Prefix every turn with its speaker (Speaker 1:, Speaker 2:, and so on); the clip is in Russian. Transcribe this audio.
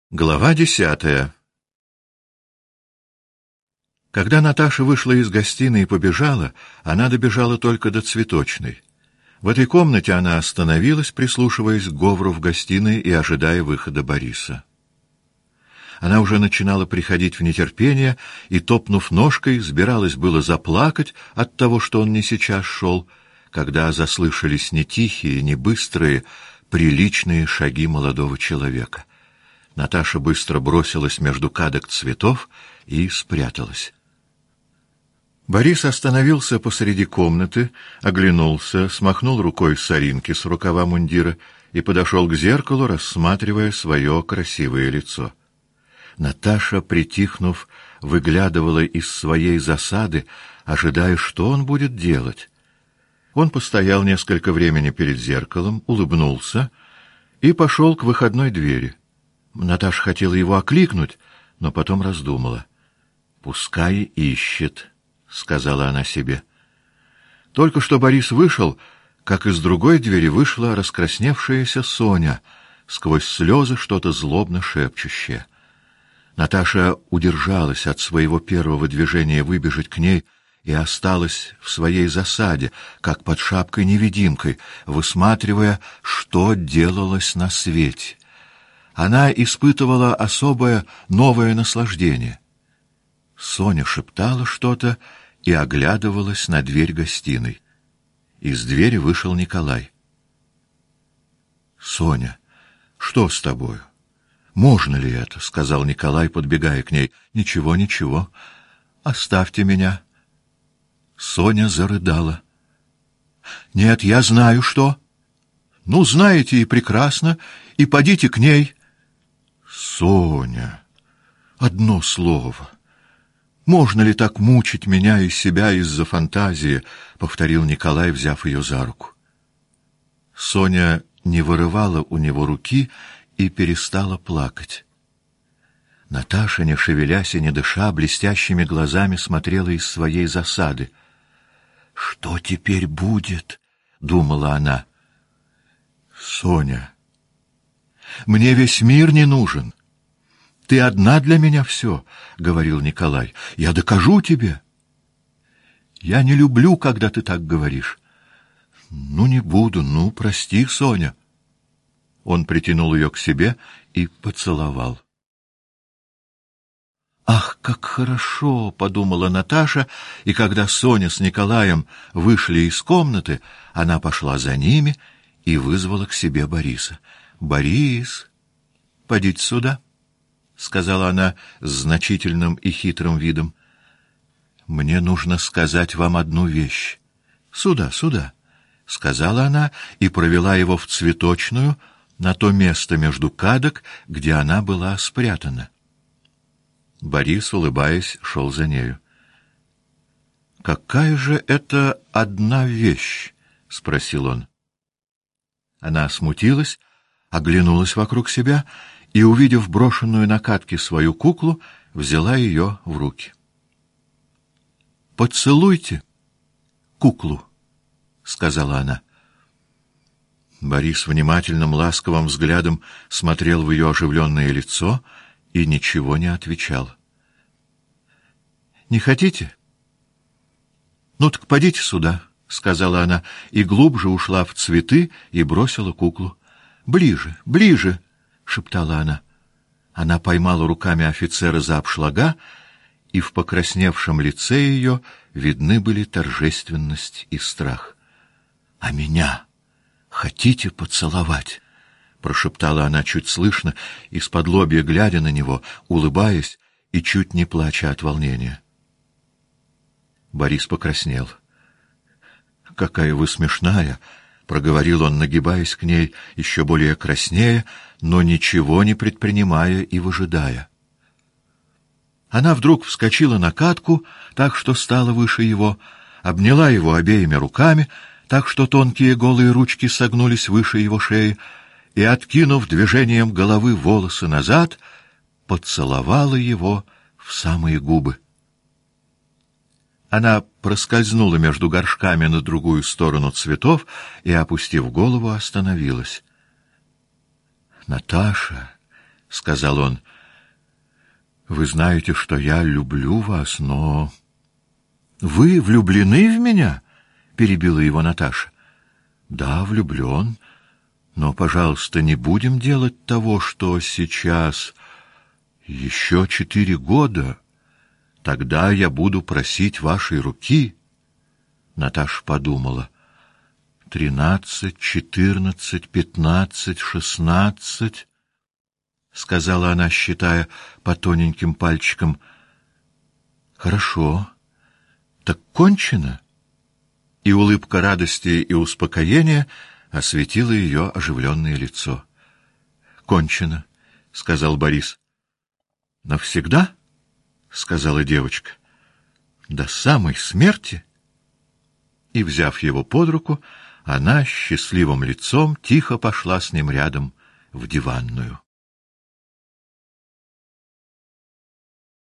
Speaker 1: Глава 10. Когда Наташа вышла из гостиной и побежала, она добежала только до цветочной. В этой комнате она остановилась, прислушиваясь к говору в гостиной и ожидая выхода Бориса. Она уже начинала приходить в нетерпение и, топнув ножкой, сбиралась было заплакать от того, что он не сейчас шел, когда заслышались не тихие, не быстрые, приличные шаги молодого человека. Наташа быстро бросилась между кадок цветов и спряталась. Борис остановился посреди комнаты, оглянулся, смахнул рукой соринки с рукава мундира и подошел к зеркалу, рассматривая свое красивое лицо. Наташа, притихнув, выглядывала из своей засады, ожидая, что он будет делать. Он постоял несколько времени перед зеркалом, улыбнулся и пошел к выходной двери. Наташа хотела его окликнуть, но потом раздумала. «Пускай ищет», — сказала она себе. Только что Борис вышел, как из другой двери вышла раскрасневшаяся Соня, сквозь слезы что-то злобно шепчущее. Наташа удержалась от своего первого движения выбежать к ней и осталась в своей засаде, как под шапкой-невидимкой, высматривая, что делалось на свете. Она испытывала особое новое наслаждение. Соня шептала что-то и оглядывалась на дверь гостиной. Из двери вышел Николай. — Соня, что с тобою? Можно ли это? — сказал Николай, подбегая к ней. — Ничего, ничего. Оставьте меня. Соня зарыдала. — Нет, я знаю, что. Ну, знаете, и прекрасно, и подите к ней. Соня, одно слово. Можно ли так мучить меня и себя из-за фантазии? — повторил Николай, взяв ее за руку. Соня не вырывала у него руки и перестала плакать. Наташа, не шевелясь и не дыша, блестящими глазами смотрела из своей засады. «Что теперь будет?» — думала она. «Соня, мне весь мир не нужен. Ты одна для меня все», — говорил Николай. «Я докажу тебе». «Я не люблю, когда ты так говоришь». «Ну, не буду, ну, прости, Соня». Он притянул ее к себе и поцеловал. «Ах, как хорошо!» — подумала Наташа, и когда Соня с Николаем вышли из комнаты, она пошла за ними и вызвала к себе Бориса. «Борис, подите сюда», — сказала она с значительным и хитрым видом. «Мне нужно сказать вам одну вещь. Сюда, сюда», — сказала она и провела его в цветочную, на то место между кадок, где она была спрятана. Борис, улыбаясь, шел за нею. «Какая же это одна вещь?» — спросил он. Она смутилась, оглянулась вокруг себя и, увидев брошенную на катке свою куклу, взяла ее в руки. «Поцелуйте куклу», — сказала она. Борис внимательным, ласковым взглядом смотрел в ее оживленное лицо и ничего не отвечал. «Не хотите? Ну так подите сюда», — сказала она, и глубже ушла в цветы и бросила куклу. «Ближе, ближе», — шептала она. Она поймала руками офицера за обшлага, и в покрасневшем лице ее видны были торжественность и страх. «А меня хотите поцеловать?» — прошептала она чуть слышно, исподлобья глядя на него, улыбаясь и чуть не плача от волнения. Борис покраснел. «Какая вы смешная!» — проговорил он, нагибаясь к ней, еще более краснея, но ничего не предпринимая и выжидая. Она вдруг вскочила на катку, так что стала выше его, обняла его обеими руками, так что тонкие голые ручки согнулись выше его шеи, и, откинув движением головы волосы назад, поцеловала его в самые губы. Она проскользнула между горшками на другую сторону цветов и, опустив голову, остановилась. «Наташа», — — сказал он. «Вы знаете, что я люблю вас, но...» «Вы влюблены в меня?» — перебила его Наташа. «Да, влюблен. Но, пожалуйста, не будем делать того, что сейчас. Еще 4 года. Тогда я буду просить вашей руки». Наташа подумала. 13, 14, 15, 16, — сказала она, считая по тоненьким пальчикам. «Хорошо. Так кончено?» И улыбка радости и успокоения осветила ее оживленное лицо. «Кончено», — сказал Борис. «Навсегда?» — сказала девочка. «До самой смерти?» И, взяв его под руку, она счастливым лицом тихо пошла с ним рядом в диванную.